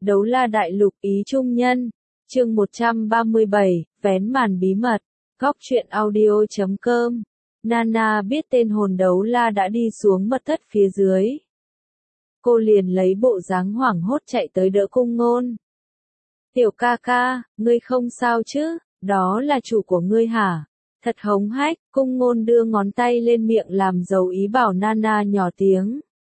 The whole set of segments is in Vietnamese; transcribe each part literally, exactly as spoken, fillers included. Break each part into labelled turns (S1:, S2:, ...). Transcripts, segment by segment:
S1: Đấu La Đại Lục ý trung nhân, chương một trăm ba mươi bảy, vén màn bí mật, góc truyện audio chấm com. Nana biết tên hồn đấu la đã đi xuống mật thất phía dưới. Cô liền lấy bộ dáng hoảng hốt chạy tới đỡ cung ngôn. Tiểu ca ca, ngươi không sao chứ, đó là chủ của ngươi hả? Thật hống hách, cung ngôn đưa ngón tay lên miệng làm dấu ý bảo Nana nhỏ tiếng.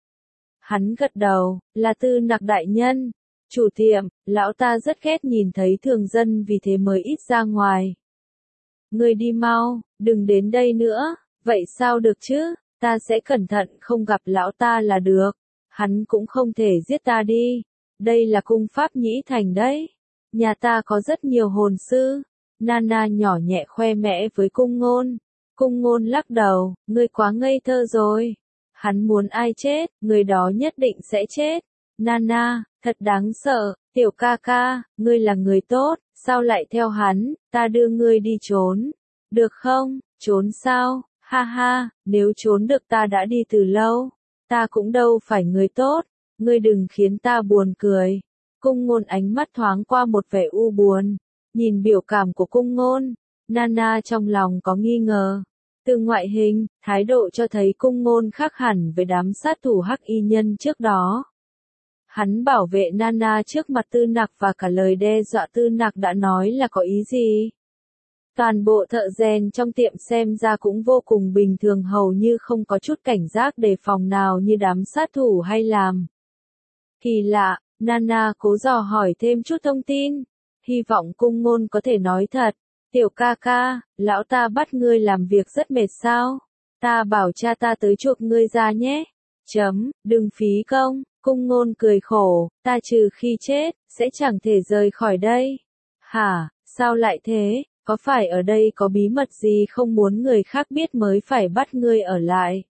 S1: Hắn gật đầu, là Tư Nặc đại nhân. Chủ tiệm, lão ta rất ghét nhìn thấy thường dân vì thế mới ít ra ngoài. Ngươi đi mau, đừng đến đây nữa, vậy sao được chứ, ta sẽ cẩn thận không gặp lão ta là được, hắn cũng không thể giết ta đi, đây là cung pháp nhĩ thành đấy, nhà ta có rất nhiều hồn sư. Nana nhỏ nhẹ khoe mẽ với cung ngôn, cung ngôn lắc đầu, ngươi quá ngây thơ rồi, hắn muốn ai chết, người đó nhất định sẽ chết. Nana, thật đáng sợ, tiểu ca ca, ngươi là người tốt, sao lại theo hắn, ta đưa ngươi đi trốn, được không, trốn sao, ha ha, nếu trốn được ta đã đi từ lâu, ta cũng đâu phải người tốt, ngươi đừng khiến ta buồn cười. Cung ngôn ánh mắt thoáng qua một vẻ u buồn, nhìn biểu cảm của cung ngôn, Nana trong lòng có nghi ngờ. Từ ngoại hình, thái độ cho thấy cung ngôn khác hẳn với đám sát thủ hắc y nhân trước đó. Hắn bảo vệ Nana trước mặt Tư Nặc và cả lời đe dọa Tư Nặc đã nói là có ý gì? Toàn bộ thợ rèn trong tiệm xem ra cũng vô cùng bình thường, hầu như không có chút cảnh giác đề phòng nào như đám sát thủ hay làm. Kỳ lạ, Nana cố dò hỏi thêm chút thông tin, hy vọng cung ngôn có thể nói thật. Tiểu ca ca, lão ta bắt ngươi làm việc rất mệt sao? Ta bảo cha ta tới chuộc ngươi ra nhé. Chấm, đừng phí công. Cung ngôn cười khổ, ta trừ khi chết, sẽ chẳng thể rời khỏi đây. Hả, sao lại thế, có phải ở đây có bí mật gì không muốn người khác biết mới phải bắt ngươi ở lại?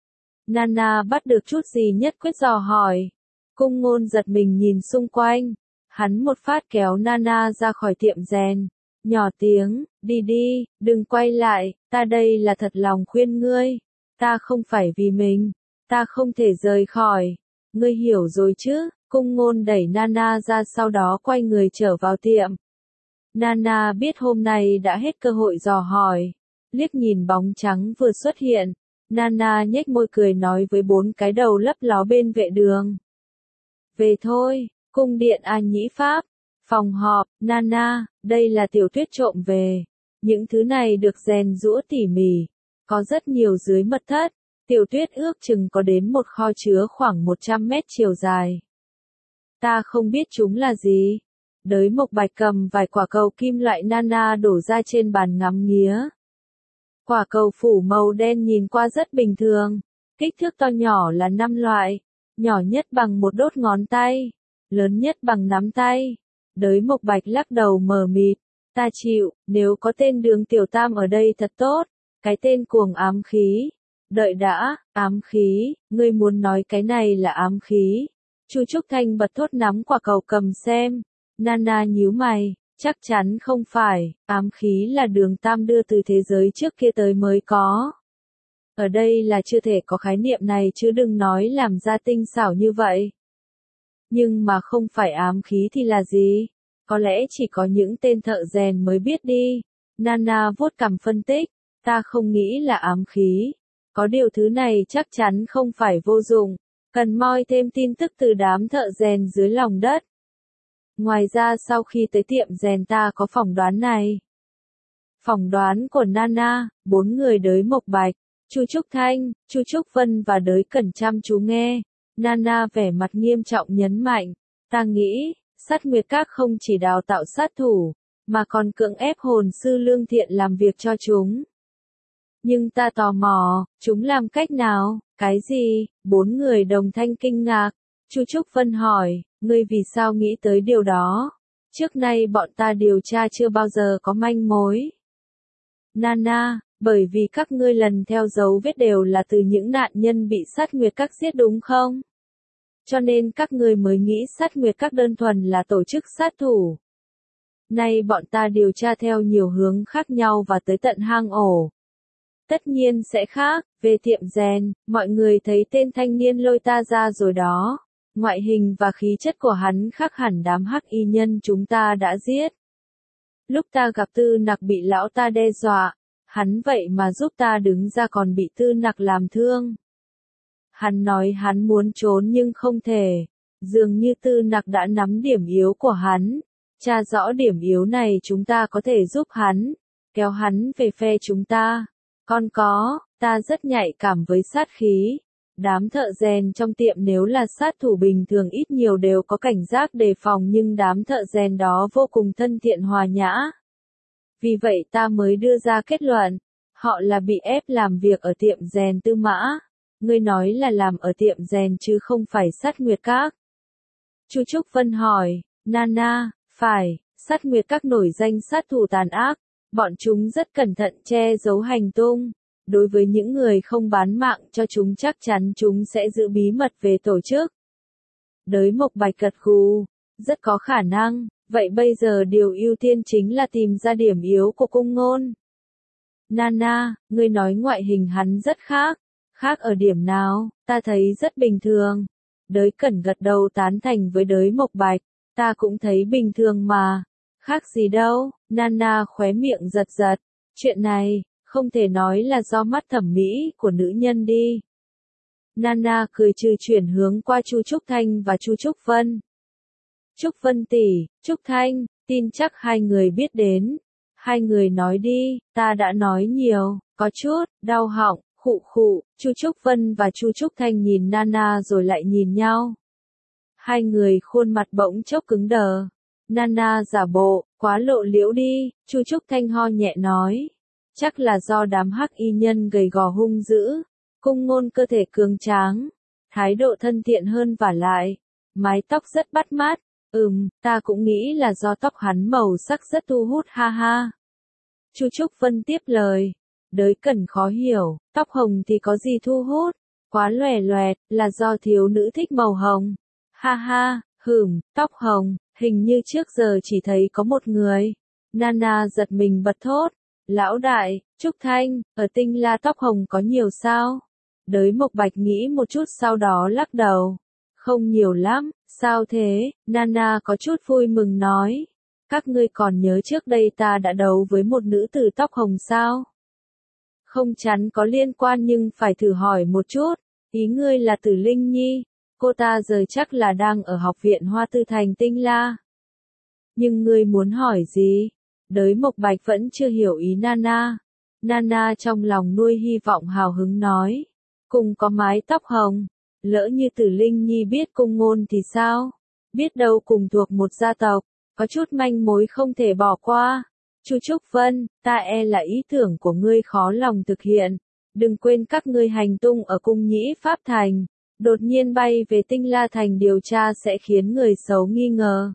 S1: Nana bắt được chút gì nhất quyết dò hỏi. Cung ngôn giật mình nhìn xung quanh, hắn một phát kéo Nana ra khỏi tiệm rèn, nhỏ tiếng, đi đi, đừng quay lại, ta đây là thật lòng khuyên ngươi, ta không phải vì mình, ta không thể rời khỏi. Ngươi hiểu rồi chứ, cung ngôn đẩy Nana ra sau đó quay người trở vào tiệm. Nana biết hôm nay đã hết cơ hội dò hỏi, liếc nhìn bóng trắng vừa xuất hiện, Nana nhếch môi cười nói với bốn cái đầu lấp ló bên vệ đường. Về thôi, cung điện A Nhĩ Pháp, phòng họp, Nana, đây là Tiểu Tuyết trộm về, những thứ này được rèn giũa tỉ mỉ, có rất nhiều dưới mật thất. Tiểu Tuyết ước chừng có đến một kho chứa khoảng một trăm mét chiều dài. Ta không biết chúng là gì. Đới Mộc Bạch cầm vài quả cầu kim loại Nana đổ ra trên bàn ngắm nghía. Quả cầu phủ màu đen nhìn qua rất bình thường, kích thước to nhỏ là năm loại, nhỏ nhất bằng một đốt ngón tay, lớn nhất bằng nắm tay. Đới Mộc Bạch lắc đầu mờ mịt, ta chịu, nếu có tên Đường Tiểu Tam ở đây thật tốt, cái tên cuồng ám khí. Đợi đã, ám khí, ngươi muốn nói cái này là ám khí. Chu Trúc Thanh bật thốt nắm quả cầu cầm xem. Nana nhíu mày, chắc chắn không phải, ám khí là Đường Tam đưa từ thế giới trước kia tới mới có. Ở đây là chưa thể có khái niệm này chứ đừng nói làm ra tinh xảo như vậy. Nhưng mà không phải ám khí thì là gì? Có lẽ chỉ có những tên thợ rèn mới biết đi. Nana vuốt cằm phân tích, ta không nghĩ là ám khí. Có điều thứ này chắc chắn không phải vô dụng, cần moi thêm tin tức từ đám thợ rèn dưới lòng đất. Ngoài ra sau khi tới tiệm rèn ta có phỏng đoán này. Phỏng đoán của Nana, bốn người Đới Mộc Bạch, Chu Trúc Thanh, Chu Trúc Vân và Đới Cẩn chăm chú nghe. Nana vẻ mặt nghiêm trọng nhấn mạnh, ta nghĩ, Sát Nguyệt Các không chỉ đào tạo sát thủ, mà còn cưỡng ép hồn sư lương thiện làm việc cho chúng. Nhưng ta tò mò, chúng làm cách nào, cái gì, bốn người đồng thanh kinh ngạc. Chu Trúc Vân hỏi, ngươi vì sao nghĩ tới điều đó? Trước nay bọn ta điều tra chưa bao giờ có manh mối. Nana, bởi vì các ngươi lần theo dấu vết đều là từ những nạn nhân bị Sát Nguyệt Các giết đúng không? Cho nên các ngươi mới nghĩ Sát Nguyệt Các đơn thuần là tổ chức sát thủ. Nay bọn ta điều tra theo nhiều hướng khác nhau và tới tận hang ổ. Tất nhiên sẽ khác, về tiệm rèn, mọi người thấy tên thanh niên lôi ta ra rồi đó. Ngoại hình và khí chất của hắn khác hẳn đám hắc y nhân chúng ta đã giết. Lúc ta gặp Tư Nặc bị lão ta đe dọa, hắn vậy mà giúp ta đứng ra còn bị Tư Nặc làm thương. Hắn nói hắn muốn trốn nhưng không thể, dường như Tư Nặc đã nắm điểm yếu của hắn. Tra rõ điểm yếu này chúng ta có thể giúp hắn, kéo hắn về phe chúng ta. Còn có, ta rất nhạy cảm với sát khí. Đám thợ rèn trong tiệm nếu là sát thủ bình thường ít nhiều đều có cảnh giác đề phòng nhưng đám thợ rèn đó vô cùng thân thiện hòa nhã. Vì vậy ta mới đưa ra kết luận, họ là bị ép làm việc ở tiệm rèn Tư Mã. Ngươi nói là làm ở tiệm rèn chứ không phải Sát Nguyệt Các. Chu Trúc Vân hỏi, Nana, phải, Sát Nguyệt Các nổi danh sát thủ tàn ác, bọn chúng rất cẩn thận che giấu hành tung. Đối với những người không bán mạng cho chúng chắc chắn chúng sẽ giữ bí mật về tổ chức. Đới Mộc Bạch gật gù, rất có khả năng, vậy bây giờ điều ưu tiên chính là tìm ra điểm yếu của Cung Ngôn. Nana, ngươi nói ngoại hình hắn rất khác, khác ở điểm nào, ta thấy rất bình thường. Đới Cẩn gật đầu tán thành với Đới Mộc Bạch, ta cũng thấy bình thường mà, khác gì đâu, Nana khóe miệng giật giật, chuyện này, không thể nói là do mắt thẩm mỹ của nữ nhân đi. Nana cười trừ chuyển hướng qua Chu Trúc Thanh và Chu Trúc Vân. Trúc Vân tỷ, Trúc Thanh, tin chắc hai người biết đến. Hai người nói đi, ta đã nói nhiều, có chút, đau họng, khụ khụ, Chu Trúc Vân và Chu Trúc Thanh nhìn Nana rồi lại nhìn nhau. Hai người khuôn mặt bỗng chốc cứng đờ. Nana giả bộ, quá lộ liễu đi, Chu Trúc Thanh ho nhẹ nói. Chắc là do đám hắc y nhân gầy gò hung dữ, Cung Ngôn cơ thể cường tráng, thái độ thân thiện hơn vả lại, mái tóc rất bắt mắt, ừm, ta cũng nghĩ là do tóc hắn màu sắc rất thu hút ha ha. Chu Trúc Vân tiếp lời, Đới Cẩn khó hiểu, tóc hồng thì có gì thu hút, quá lòe loẹt, là do thiếu nữ thích màu hồng. Ha ha, hửm, tóc hồng, hình như trước giờ chỉ thấy có một người. Nana giật mình bật thốt. Lão đại, Trúc Thanh, ở Tinh La tóc hồng có nhiều sao? Đới Mộc Bạch nghĩ một chút sau đó lắc đầu. Không nhiều lắm, sao thế? Nana có chút vui mừng nói. Các ngươi còn nhớ trước đây ta đã đấu với một nữ tử tóc hồng sao? Không chắn có liên quan nhưng phải thử hỏi một chút. Ý ngươi là Tử Linh Nhi, cô ta giờ chắc là đang ở học viện Hoa Tư thành Tinh La. Nhưng ngươi muốn hỏi gì? Đới Mộc Bạch vẫn chưa hiểu ý Nana. Nana trong lòng nuôi hy vọng hào hứng nói. Cùng có mái tóc hồng. Lỡ như Tử Linh Nhi biết Cung Ngôn thì sao? Biết đâu cùng thuộc một gia tộc. Có chút manh mối không thể bỏ qua. Chu Trúc Vân, ta e là ý tưởng của ngươi khó lòng thực hiện. Đừng quên các ngươi hành tung ở Cung Nhĩ Pháp Thành. Đột nhiên bay về Tinh La Thành điều tra sẽ khiến người xấu nghi ngờ.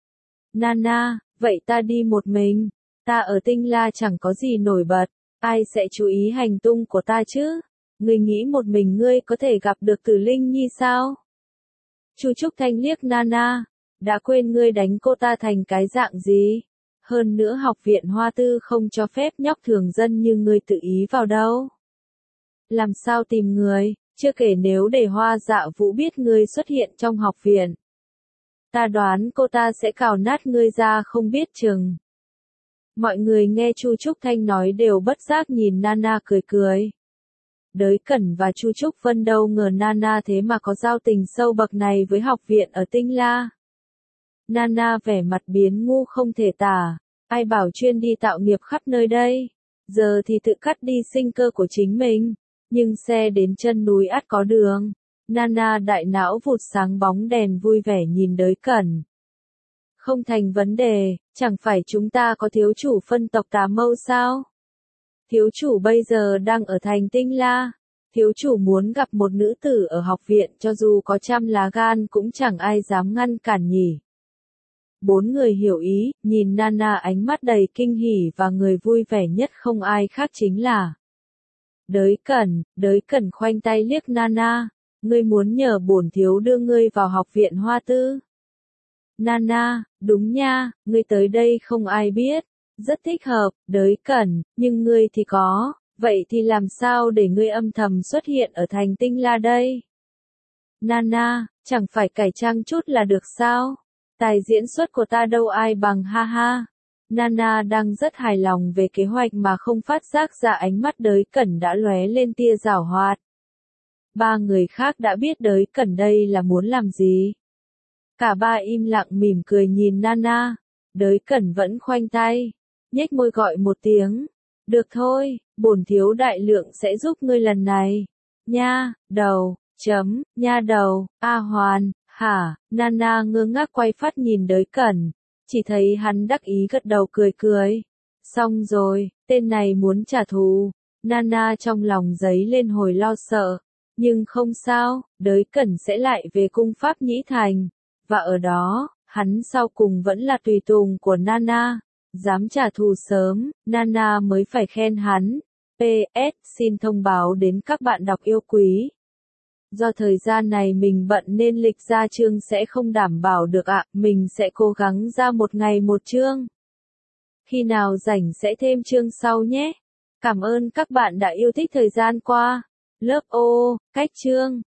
S1: Nana, vậy ta đi một mình. Ta ở Tinh La chẳng có gì nổi bật. Ai sẽ chú ý hành tung của ta chứ? Ngươi nghĩ một mình ngươi có thể gặp được Tử Linh Nhi sao? Chu Trúc Thanh liếc Nana. Đã quên ngươi đánh cô ta thành cái dạng gì? Hơn nữa học viện Hoa Tư không cho phép nhóc thường dân như ngươi tự ý vào đâu. Làm sao tìm người? Chưa kể nếu để Hoa Dạ Vũ biết ngươi xuất hiện trong học viện. Ta đoán cô ta sẽ cào nát ngươi ra không biết chừng. Mọi người nghe Chu Trúc Thanh nói đều bất giác nhìn Nana cười cười. Đới Cẩn và Chu Trúc Vân đâu ngờ Nana thế mà có giao tình sâu bậc này với học viện ở Tinh La. Nana vẻ mặt biến ngu không thể tả. Ai bảo chuyên đi tạo nghiệp khắp nơi đây. Giờ thì tự cắt đi sinh cơ của chính mình. Nhưng xe đến chân núi ắt có đường. Nana đại não vụt sáng bóng đèn vui vẻ nhìn Đới Cẩn. Không thành vấn đề, chẳng phải chúng ta có thiếu chủ phân tộc Tà Mâu sao? Thiếu chủ bây giờ đang ở thành Tinh La. Thiếu chủ muốn gặp một nữ tử ở học viện cho dù có trăm lá gan cũng chẳng ai dám ngăn cản nhỉ. Bốn người hiểu ý, nhìn Nana ánh mắt đầy kinh hỉ và người vui vẻ nhất không ai khác chính là Đới Cẩn. Đới Cẩn khoanh tay liếc Nana. Ngươi muốn nhờ bổn thiếu đưa ngươi vào học viện Hoa Tư. Nana, đúng nha, ngươi tới đây không ai biết. Rất thích hợp, Đới Cẩn, nhưng ngươi thì có, vậy thì làm sao để ngươi âm thầm xuất hiện ở thành Tinh La đây? Nana, Chẳng phải cải trang chút là được sao? Tài diễn xuất của ta đâu ai bằng ha ha. Nana đang rất hài lòng về kế hoạch mà không phát giác ra ánh mắt Đới Cẩn đã lóe lên tia giảo hoạt. Ba người khác đã biết Đới Cẩn đây là muốn làm gì. Cả ba im lặng mỉm cười nhìn Nana. Đới Cẩn vẫn khoanh tay, nhếch môi gọi một tiếng. Được thôi, bổn thiếu đại lượng sẽ giúp ngươi lần này. Nha, đầu, chấm, nha đầu, A Hoàn, hả, Nana ngơ ngác quay phát nhìn Đới Cẩn. Chỉ thấy hắn đắc ý gật đầu cười cười. Xong rồi, tên này muốn trả thù. Nana trong lòng giấy lên hồi lo sợ. Nhưng không sao, Đới Cẩn sẽ lại về cung Pháp Nhĩ Thành. Và ở đó, hắn sau cùng vẫn là tùy tùng của Nana. Dám trả thù sớm, Nana mới phải khen hắn. pê ét xin thông báo đến các bạn đọc yêu quý. Do thời gian này mình bận nên lịch ra chương sẽ không đảm bảo được ạ, mình sẽ cố gắng ra một ngày một chương. Khi nào rảnh sẽ thêm chương sau nhé. Cảm ơn các bạn đã yêu thích thời gian qua. Lớp O, cách chương.